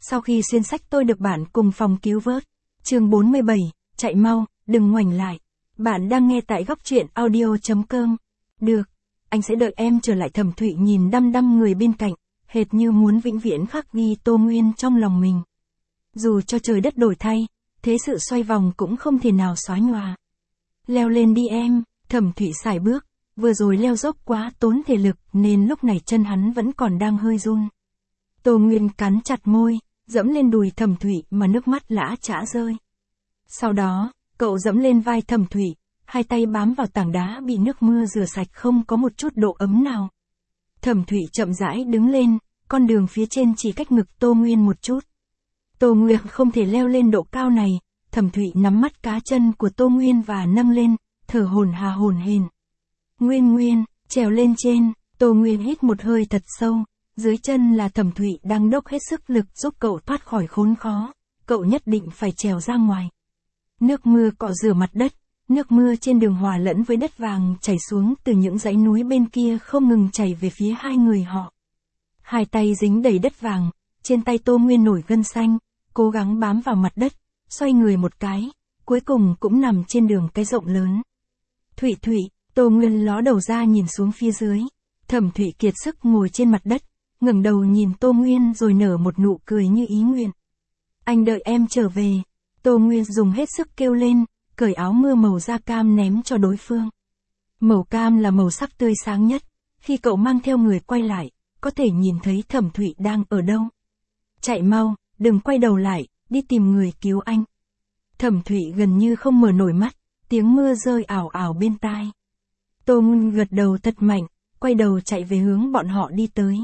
Sau khi xuyên sách tôi được bạn cùng phòng cứu vớt. Chương 47, chạy mau, đừng ngoảnh lại. Bạn đang nghe tại góc truyện audio.com. Được, anh sẽ đợi em trở lại. Thẩm Thụy nhìn đăm đăm người bên cạnh, hệt như muốn vĩnh viễn khắc ghi Tô Nguyên trong lòng mình. Dù cho trời đất đổi thay, thế sự xoay vòng cũng không thể nào xóa nhòa. Leo lên đi em, Thẩm Thụy sải bước, vừa rồi leo dốc quá tốn thể lực nên lúc này chân hắn vẫn còn đang hơi run. Tô Nguyên cắn chặt môi, dẫm lên đùi Thẩm Thụy mà nước mắt lã chã rơi. Sau đó, cậu dẫm lên vai Thẩm Thụy, hai tay bám vào tảng đá bị nước mưa rửa sạch không có một chút độ ấm nào. Thẩm Thụy chậm rãi đứng lên, con đường phía trên chỉ cách ngực Tô Nguyên một chút. Tô Nguyên không thể leo lên độ cao này, Thẩm Thụy nắm mắt cá chân của Tô Nguyên và nâng lên, thở hổn hển. Nguyên, trèo lên trên, Tô Nguyên hít một hơi thật sâu, dưới chân là Thẩm Thụy đang dốc hết sức lực giúp cậu thoát khỏi khốn khó, cậu nhất định phải trèo ra ngoài. Nước mưa cọ rửa mặt đất, nước mưa trên đường hòa lẫn với đất vàng chảy xuống từ những dãy núi bên kia không ngừng chảy về phía hai người họ. Hai tay dính đầy đất vàng, trên tay Tô Nguyên nổi gân xanh, cố gắng bám vào mặt đất, xoay người một cái, cuối cùng cũng nằm trên đường cái rộng lớn. Thụy, Tô Nguyên ló đầu ra nhìn xuống phía dưới, Thẩm Thụy kiệt sức ngồi trên mặt đất, ngẩng đầu nhìn Tô Nguyên rồi nở một nụ cười như ý nguyện. Anh đợi em trở về, Tô Nguyên dùng hết sức kêu lên, cởi áo mưa màu da cam ném cho đối phương. Màu cam là màu sắc tươi sáng nhất, khi cậu mang theo người quay lại, có thể nhìn thấy Thẩm Thụy đang ở đâu. Chạy mau, đừng quay đầu lại, đi tìm người cứu anh. Thẩm Thụy gần như không mở nổi mắt, tiếng mưa rơi ảo ảo bên tai. Tô Nguyên gật đầu thật mạnh, quay đầu chạy về hướng bọn họ đi tới.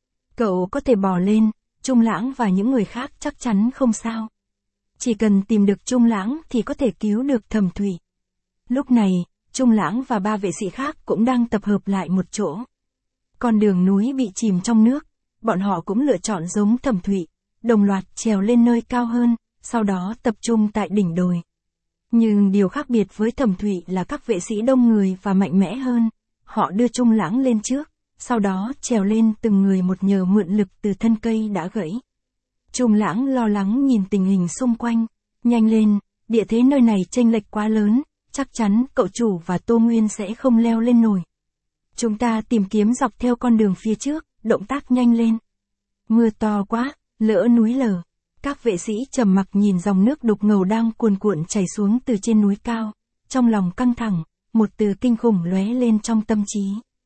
Cậu có thể bò lên, Trung Lãng và những người khác chắc chắn không sao. Chỉ cần tìm được Trung Lãng thì có thể cứu được Thẩm Thụy. Lúc này, Trung Lãng và ba vệ sĩ khác cũng đang tập hợp lại một chỗ. Con đường núi bị chìm trong nước, bọn họ cũng lựa chọn giống Thẩm Thụy, đồng loạt trèo lên nơi cao hơn, sau đó tập trung tại đỉnh đồi. Nhưng điều khác biệt với Thẩm Thụy là các vệ sĩ đông người và mạnh mẽ hơn, họ đưa Trung Lãng lên trước, sau đó trèo lên từng người một nhờ mượn lực từ thân cây đã gãy. Trung Lãng lo lắng nhìn tình hình xung quanh, nhanh lên, địa thế nơi này chênh lệch quá lớn, chắc chắn cậu chủ và Tô Nguyên sẽ không leo lên nổi. Chúng ta tìm kiếm dọc theo con đường phía trước, động tác nhanh lên. Mưa to quá, lỡ núi lở. Các vệ sĩ trầm mặc nhìn dòng nước đục ngầu đang cuồn cuộn chảy xuống từ trên núi cao, trong lòng căng thẳng, một từ kinh khủng lóe lên trong tâm trí.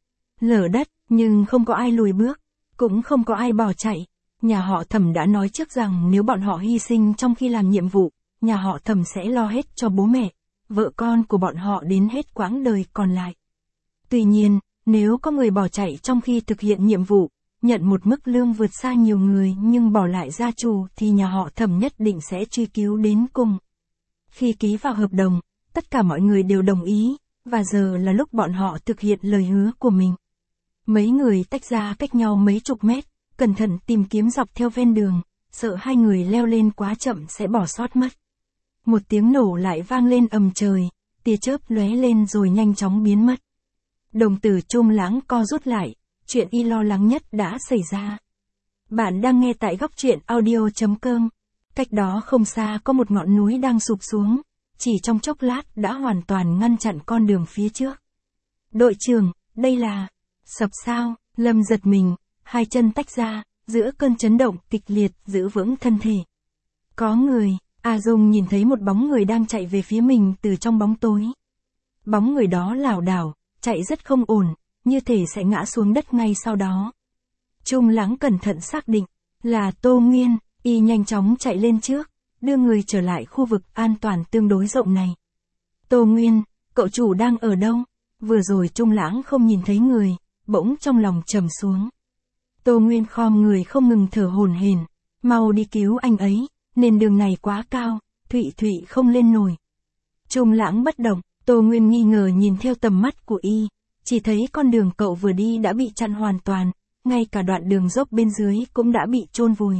Lở đất, nhưng không có ai lùi bước, cũng không có ai bỏ chạy. Nhà họ Thẩm đã nói trước rằng nếu bọn họ hy sinh trong khi làm nhiệm vụ, nhà họ Thẩm sẽ lo hết cho bố mẹ, vợ con của bọn họ đến hết quãng đời còn lại. Tuy nhiên, nếu có người bỏ chạy trong khi thực hiện nhiệm vụ, nhận một mức lương vượt xa nhiều người nhưng bỏ lại gia chủ thì nhà họ Thẩm nhất định sẽ truy cứu đến cùng. Khi ký vào hợp đồng, tất cả mọi người đều đồng ý, và giờ là lúc bọn họ thực hiện lời hứa của mình. Mấy người tách ra cách nhau mấy chục mét, cẩn thận tìm kiếm dọc theo ven đường, sợ hai người leo lên quá chậm sẽ bỏ sót mất. Một tiếng nổ lại vang lên ầm trời, tia chớp lóe lên rồi nhanh chóng biến mất. Đồng tử Trung Lãng co rút lại, chuyện y lo lắng nhất đã xảy ra. Bạn đang nghe tại góc truyện audio.com. Cách đó không xa có một ngọn núi đang sụp xuống, chỉ trong chốc lát đã hoàn toàn ngăn chặn con đường phía trước. Đội trưởng, đây là... Sập sao? Lâm giật mình, hai chân tách ra, giữa cơn chấn động kịch liệt giữ vững thân thể. Có người, A Dung nhìn thấy một bóng người đang chạy về phía mình từ trong bóng tối. Bóng người đó lảo đảo, chạy rất không ổn, như thể sẽ ngã xuống đất ngay sau đó. Trung Lãng cẩn thận xác định, là Tô Nguyên, y nhanh chóng chạy lên trước, đưa người trở lại khu vực an toàn tương đối rộng này. Tô Nguyên, cậu chủ đang ở đâu? Vừa rồi Trung Lãng không nhìn thấy người, bỗng trong lòng trầm xuống. Tô Nguyên khom người không ngừng thở hổn hển, mau đi cứu anh ấy, nền đường này quá cao, Thụy không lên nổi. Trung Lãng bất động, Tô Nguyên nghi ngờ nhìn theo tầm mắt của y, chỉ thấy con đường cậu vừa đi đã bị chặn hoàn toàn, ngay cả đoạn đường dốc bên dưới cũng đã bị chôn vùi.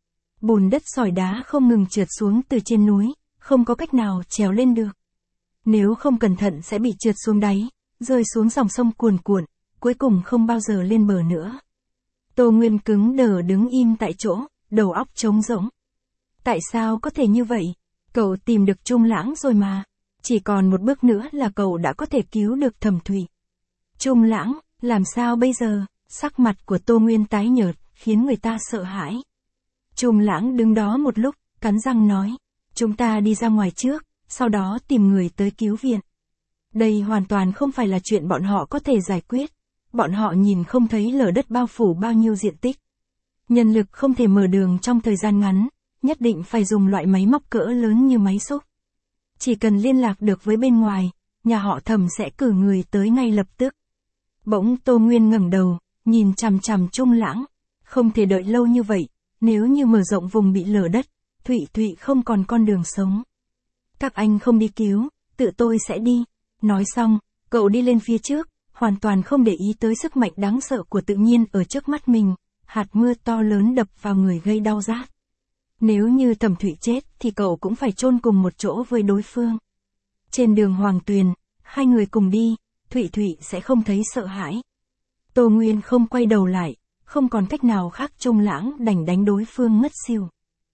Bùn đất sỏi đá không ngừng trượt xuống từ trên núi, không có cách nào trèo lên được. Nếu không cẩn thận sẽ bị trượt xuống đáy, rơi xuống dòng sông cuồn cuộn, cuối cùng không bao giờ lên bờ nữa. Tô Nguyên cứng đờ đứng im tại chỗ, đầu óc trống rỗng. Tại sao có thể như vậy? Cậu tìm được Trung Lãng rồi mà. Chỉ còn một bước nữa là cậu đã có thể cứu được Thẩm Thụy. Trung Lãng, làm sao bây giờ? Sắc mặt của Tô Nguyên tái nhợt, khiến người ta sợ hãi. Trung Lãng đứng đó một lúc, cắn răng nói. Chúng ta đi ra ngoài trước, sau đó tìm người tới cứu viện. Đây hoàn toàn không phải là chuyện bọn họ có thể giải quyết. Bọn họ nhìn không thấy lở đất bao phủ bao nhiêu diện tích. Nhân lực không thể mở đường trong thời gian ngắn, nhất định phải dùng loại máy móc cỡ lớn như máy xúc. Chỉ cần liên lạc được với bên ngoài, nhà họ Thẩm sẽ cử người tới ngay lập tức. Bỗng Tô Nguyên ngẩng đầu, nhìn chằm chằm Trung Lãng. Không thể đợi lâu như vậy, nếu như mở rộng vùng bị lở đất, Thụy không còn con đường sống. Các anh không đi cứu, tự tôi sẽ đi. Nói xong, cậu đi lên phía trước, hoàn toàn không để ý tới sức mạnh đáng sợ của tự nhiên ở trước mắt mình. Hạt mưa to lớn đập vào người gây đau rát. Nếu như Thẩm Thụy chết thì cậu cũng phải chôn cùng một chỗ với đối phương. Trên đường Hoàng Tuyền, hai người cùng đi, Thụy sẽ không thấy sợ hãi. Tô Nguyên không quay đầu lại, không còn cách nào khác, Trung Lãng đành đánh đối phương ngất xỉu.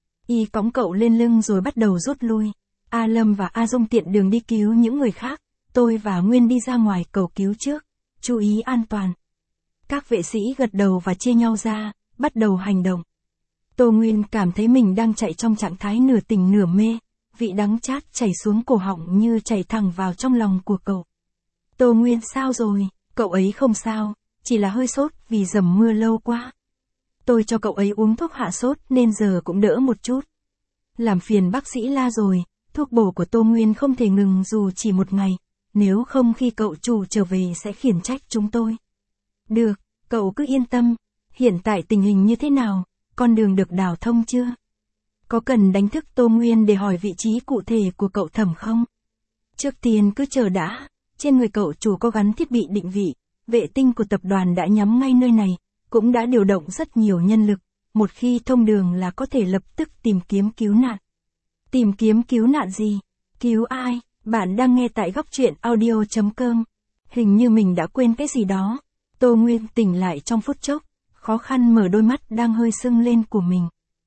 Y cõng cậu lên lưng rồi bắt đầu rút lui. A Lâm và A Dung tiện đường đi cứu những người khác, tôi và Nguyên đi ra ngoài cầu cứu trước, chú ý an toàn. Các vệ sĩ gật đầu và chia nhau ra, bắt đầu hành động. Tô Nguyên cảm thấy mình đang chạy trong trạng thái nửa tỉnh nửa mê, vị đắng chát chảy xuống cổ họng như chảy thẳng vào trong lòng của cậu. Tô Nguyên sao rồi? Cậu ấy không sao, chỉ là hơi sốt vì dầm mưa lâu quá. Tôi cho cậu ấy uống thuốc hạ sốt nên giờ cũng đỡ một chút. Làm phiền bác sĩ La rồi, thuốc bổ của Tô Nguyên không thể ngừng dù chỉ một ngày, nếu không khi cậu chủ trở về sẽ khiển trách chúng tôi. Được, cậu cứ yên tâm, hiện tại tình hình như thế nào, con đường được đào thông chưa? Có cần đánh thức Tô Nguyên để hỏi vị trí cụ thể của cậu Thẩm không? Trước tiên cứ chờ đã, trên người cậu chủ có gắn thiết bị định vị, vệ tinh của tập đoàn đã nhắm ngay nơi này, cũng đã điều động rất nhiều nhân lực, một khi thông đường là có thể lập tức tìm kiếm cứu nạn. Tìm kiếm cứu nạn gì? Cứu ai? Bạn đang nghe tại góc truyện audio.com. Hình như mình đã quên cái gì đó. Tô Nguyên tỉnh lại trong phút chốc, khó khăn mở đôi mắt đang hơi sưng lên của mình.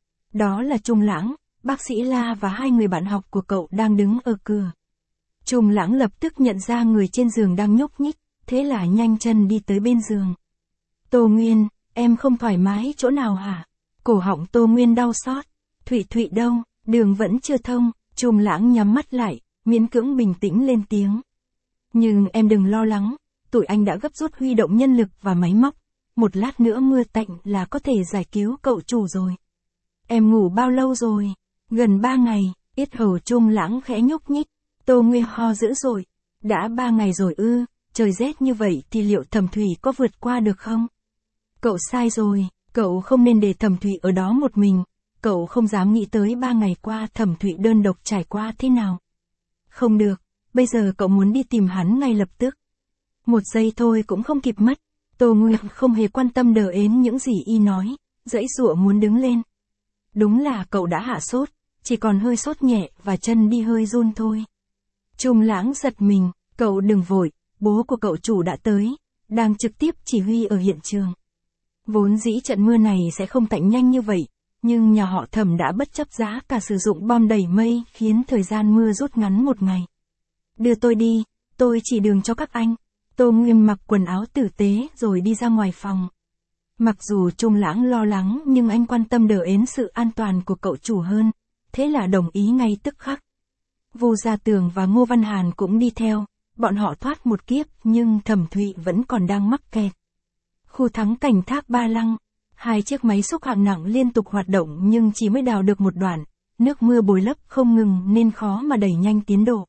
Đó là Trung Lãng, bác sĩ La và hai người bạn học của cậu đang đứng ở cửa. Trung Lãng lập tức nhận ra người trên giường đang nhúc nhích, thế là nhanh chân đi tới bên giường. Tô Nguyên, em không thoải mái chỗ nào hả? Cổ họng Tô Nguyên đau xót. Thụy đâu, đường vẫn chưa thông. Trung Lãng nhắm mắt lại, miễn cưỡng bình tĩnh lên tiếng. Nhưng em đừng lo lắng, tụi anh đã gấp rút huy động nhân lực và máy móc. Một lát nữa mưa tạnh là có thể giải cứu cậu chủ rồi. Em ngủ bao lâu rồi? Gần 3 ngày, yết hầu Trung Lãng khẽ nhúc nhích. Tô Nguyên ho dữ dội. Đã 3 ngày rồi ư, trời rét như vậy thì liệu Thẩm Thụy có vượt qua được không? Cậu sai rồi, cậu không nên để Thẩm Thụy ở đó một mình. Cậu không dám nghĩ tới 3 ngày qua Thẩm Thụy đơn độc trải qua thế nào. Không được, bây giờ cậu muốn đi tìm hắn ngay lập tức. Một giây thôi cũng không kịp mất. Tô Nguyên không hề quan tâm đờ ến những gì y nói, giãy giụa muốn đứng lên. Đúng là cậu đã hạ sốt, chỉ còn hơi sốt nhẹ và chân đi hơi run thôi. Trung Lãng giật mình, cậu đừng vội, bố của cậu chủ đã tới, đang trực tiếp chỉ huy ở hiện trường. Vốn dĩ trận mưa này sẽ không tạnh nhanh như vậy, nhưng nhà họ Thẩm đã bất chấp giá cả sử dụng bom đẩy mây khiến thời gian mưa rút ngắn một ngày. Đưa tôi đi, tôi chỉ đường cho các anh. Tô Nguyên mặc quần áo tử tế rồi đi ra ngoài phòng. Mặc dù Trung Lãng lo lắng nhưng anh quan tâm đờ ến sự an toàn của cậu chủ hơn, thế là đồng ý ngay tức khắc. Vu Gia Tường và Ngô Văn Hàn cũng đi theo, bọn họ thoát một kiếp nhưng Thẩm Thụy vẫn còn đang mắc kẹt. Khu thắng cảnh Thác Ba Lăng, hai chiếc máy xúc hạng nặng liên tục hoạt động nhưng chỉ mới đào được một đoạn, nước mưa bồi lấp không ngừng nên khó mà đẩy nhanh tiến độ.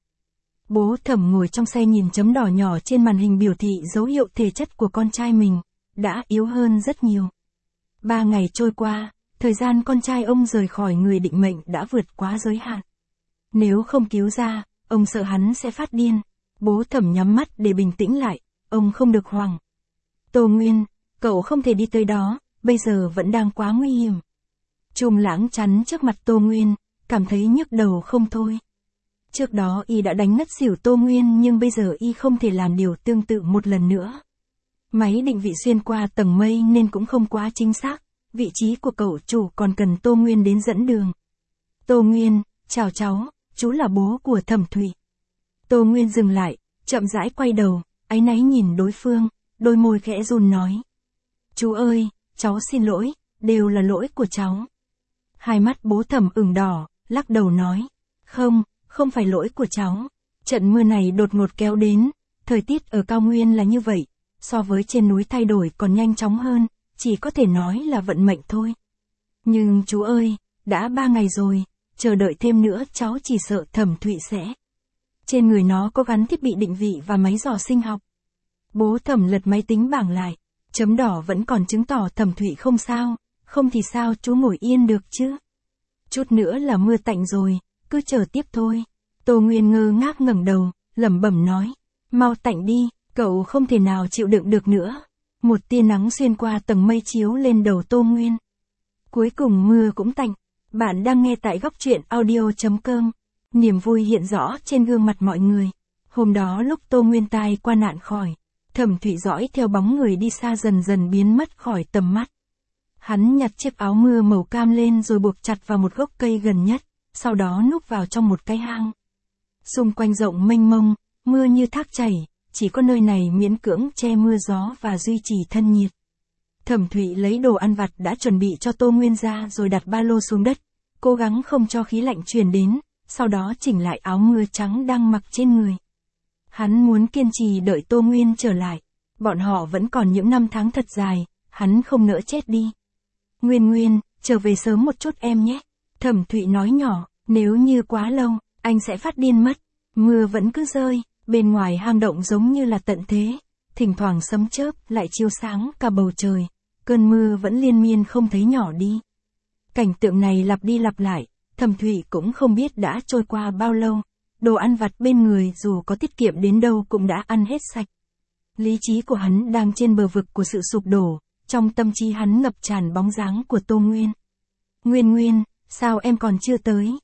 Bố Thẩm ngồi trong xe nhìn chấm đỏ nhỏ trên màn hình biểu thị dấu hiệu thể chất của con trai mình, đã yếu hơn rất nhiều. 3 ngày trôi qua, thời gian con trai ông rời khỏi người định mệnh đã vượt quá giới hạn. Nếu không cứu ra, ông sợ hắn sẽ phát điên. Bố Thẩm nhắm mắt để bình tĩnh lại, ông không được hoảng. Tô Nguyên, cậu không thể đi tới đó, bây giờ vẫn đang quá nguy hiểm. Trung Lãng chắn trước mặt Tô Nguyên, cảm thấy nhức đầu không thôi. Trước đó y đã đánh ngất xỉu Tô Nguyên nhưng bây giờ y không thể làm điều tương tự một lần nữa. Máy định vị xuyên qua tầng mây nên cũng không quá chính xác, vị trí của cậu chủ còn cần Tô Nguyên đến dẫn đường. Tô Nguyên, chào cháu, chú là bố của Thẩm Thụy. Tô Nguyên dừng lại, chậm rãi quay đầu, áy náy nhìn đối phương, đôi môi khẽ run nói. Chú ơi, cháu xin lỗi, đều là lỗi của cháu. Hai mắt bố Thẩm ửng đỏ, lắc đầu nói. Không phải lỗi của cháu. Trận mưa này đột ngột kéo đến, thời tiết ở cao nguyên là như vậy, so với trên núi thay đổi còn nhanh chóng hơn, chỉ có thể nói là vận mệnh thôi. Nhưng chú ơi, đã 3 ngày rồi, chờ đợi thêm nữa cháu chỉ sợ Thẩm Thụy sẽ. Trên người nó có gắn thiết bị định vị và máy dò sinh học. Bố Thẩm lật máy tính bảng lại, chấm đỏ vẫn còn chứng tỏ Thẩm Thụy không sao, không thì sao chú ngồi yên được chứ. Chút nữa là mưa tạnh rồi, cứ chờ tiếp thôi. Tô Nguyên ngơ ngác ngẩng đầu, lẩm bẩm nói. Mau tạnh đi, cậu không thể nào chịu đựng được nữa. Một tia nắng xuyên qua tầng mây chiếu lên đầu Tô Nguyên. Cuối cùng mưa cũng tạnh. Bạn đang nghe tại góc truyện audio.com. Niềm vui hiện rõ trên gương mặt mọi người. Hôm đó lúc Tô Nguyên tai qua nạn khỏi, Thẩm Thụy dõi theo bóng người đi xa dần dần biến mất khỏi tầm mắt. Hắn nhặt chiếc áo mưa màu cam lên rồi buộc chặt vào một gốc cây gần nhất, sau đó núp vào trong một cái hang. Xung quanh rộng mênh mông, mưa như thác chảy, chỉ có nơi này miễn cưỡng che mưa gió và duy trì thân nhiệt. Thẩm Thụy lấy đồ ăn vặt đã chuẩn bị cho Tô Nguyên ra rồi đặt ba lô xuống đất, cố gắng không cho khí lạnh truyền đến, sau đó chỉnh lại áo mưa trắng đang mặc trên người. Hắn muốn kiên trì đợi Tô Nguyên trở lại, bọn họ vẫn còn những năm tháng thật dài, hắn không nỡ chết đi. Nguyên, trở về sớm một chút em nhé. Thẩm Thụy nói nhỏ, nếu như quá lâu, anh sẽ phát điên mất. Mưa vẫn cứ rơi, bên ngoài hang động giống như là tận thế. Thỉnh thoảng sấm chớp lại chiếu sáng cả bầu trời. Cơn mưa vẫn liên miên không thấy nhỏ đi. Cảnh tượng này lặp đi lặp lại, Thẩm Thụy cũng không biết đã trôi qua bao lâu. Đồ ăn vặt bên người dù có tiết kiệm đến đâu cũng đã ăn hết sạch. Lý trí của hắn đang trên bờ vực của sự sụp đổ. Trong tâm trí hắn ngập tràn bóng dáng của Tô Nguyên. Nguyên, sao em còn chưa tới?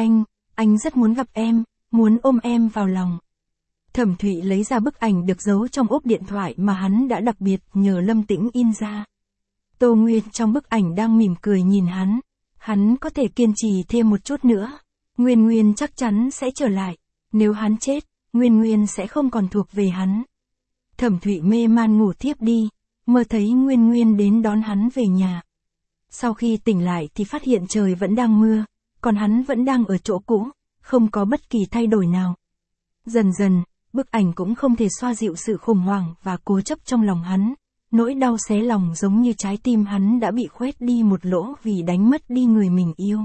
Anh rất muốn gặp em, muốn ôm em vào lòng. Thẩm Thụy lấy ra bức ảnh được giấu trong ốp điện thoại mà hắn đã đặc biệt nhờ Lâm Tĩnh in ra. Tô Nguyên trong bức ảnh đang mỉm cười nhìn hắn. Hắn có thể kiên trì thêm một chút nữa. Nguyên chắc chắn sẽ trở lại. Nếu hắn chết, Nguyên sẽ không còn thuộc về hắn. Thẩm Thụy mê man ngủ thiếp đi. Mơ thấy Nguyên đến đón hắn về nhà. Sau khi tỉnh lại thì phát hiện trời vẫn đang mưa, còn hắn vẫn đang ở chỗ cũ, không có bất kỳ thay đổi nào. Dần dần, bức ảnh cũng không thể xoa dịu sự khủng hoảng và cố chấp trong lòng hắn. Nỗi đau xé lòng giống như trái tim hắn đã bị khoét đi một lỗ vì đánh mất đi người mình yêu.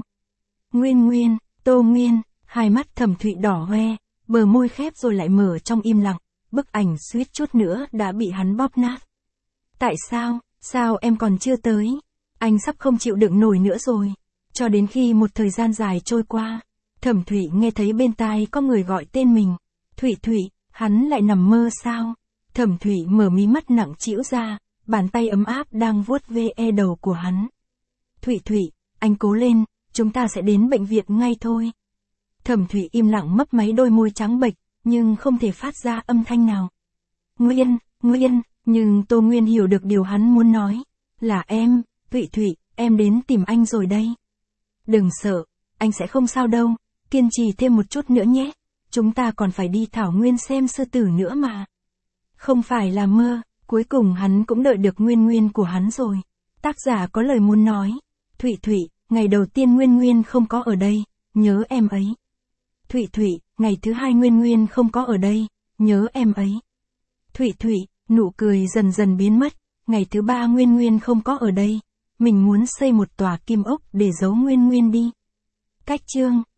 Nguyên, Tô Nguyên, hai mắt Thẩm Thụy đỏ hoe, bờ môi khép rồi lại mở trong im lặng, bức ảnh suýt chút nữa đã bị hắn bóp nát. Tại sao em còn chưa tới? Anh sắp không chịu đựng nổi nữa rồi. Cho đến khi một thời gian dài trôi qua, Thẩm Thụy nghe thấy bên tai có người gọi tên mình. Thụy, hắn lại nằm mơ sao? Thẩm Thụy mở mí mắt nặng trĩu ra, bàn tay ấm áp đang vuốt ve đầu của hắn. Thụy, anh cố lên, chúng ta sẽ đến bệnh viện ngay thôi. Thẩm Thụy im lặng mấp máy đôi môi trắng bệch, nhưng không thể phát ra âm thanh nào. Nguyên, nhưng Tô Nguyên hiểu được điều hắn muốn nói. Là em, Thụy, em đến tìm anh rồi đây. Đừng sợ, anh sẽ không sao đâu, kiên trì thêm một chút nữa nhé. Chúng ta còn phải đi thảo nguyên xem sư tử nữa mà. Không phải là mơ, cuối cùng hắn cũng đợi được Nguyên của hắn rồi. Tác giả có lời muốn nói. Thụy, ngày đầu tiên Nguyên không có ở đây, nhớ em ấy. Thụy, ngày thứ hai Nguyên không có ở đây, nhớ em ấy. Thụy, nụ cười dần dần biến mất, ngày thứ ba Nguyên không có ở đây. Mình muốn xây một tòa kim ốc để giấu Nguyên đi. Cách chương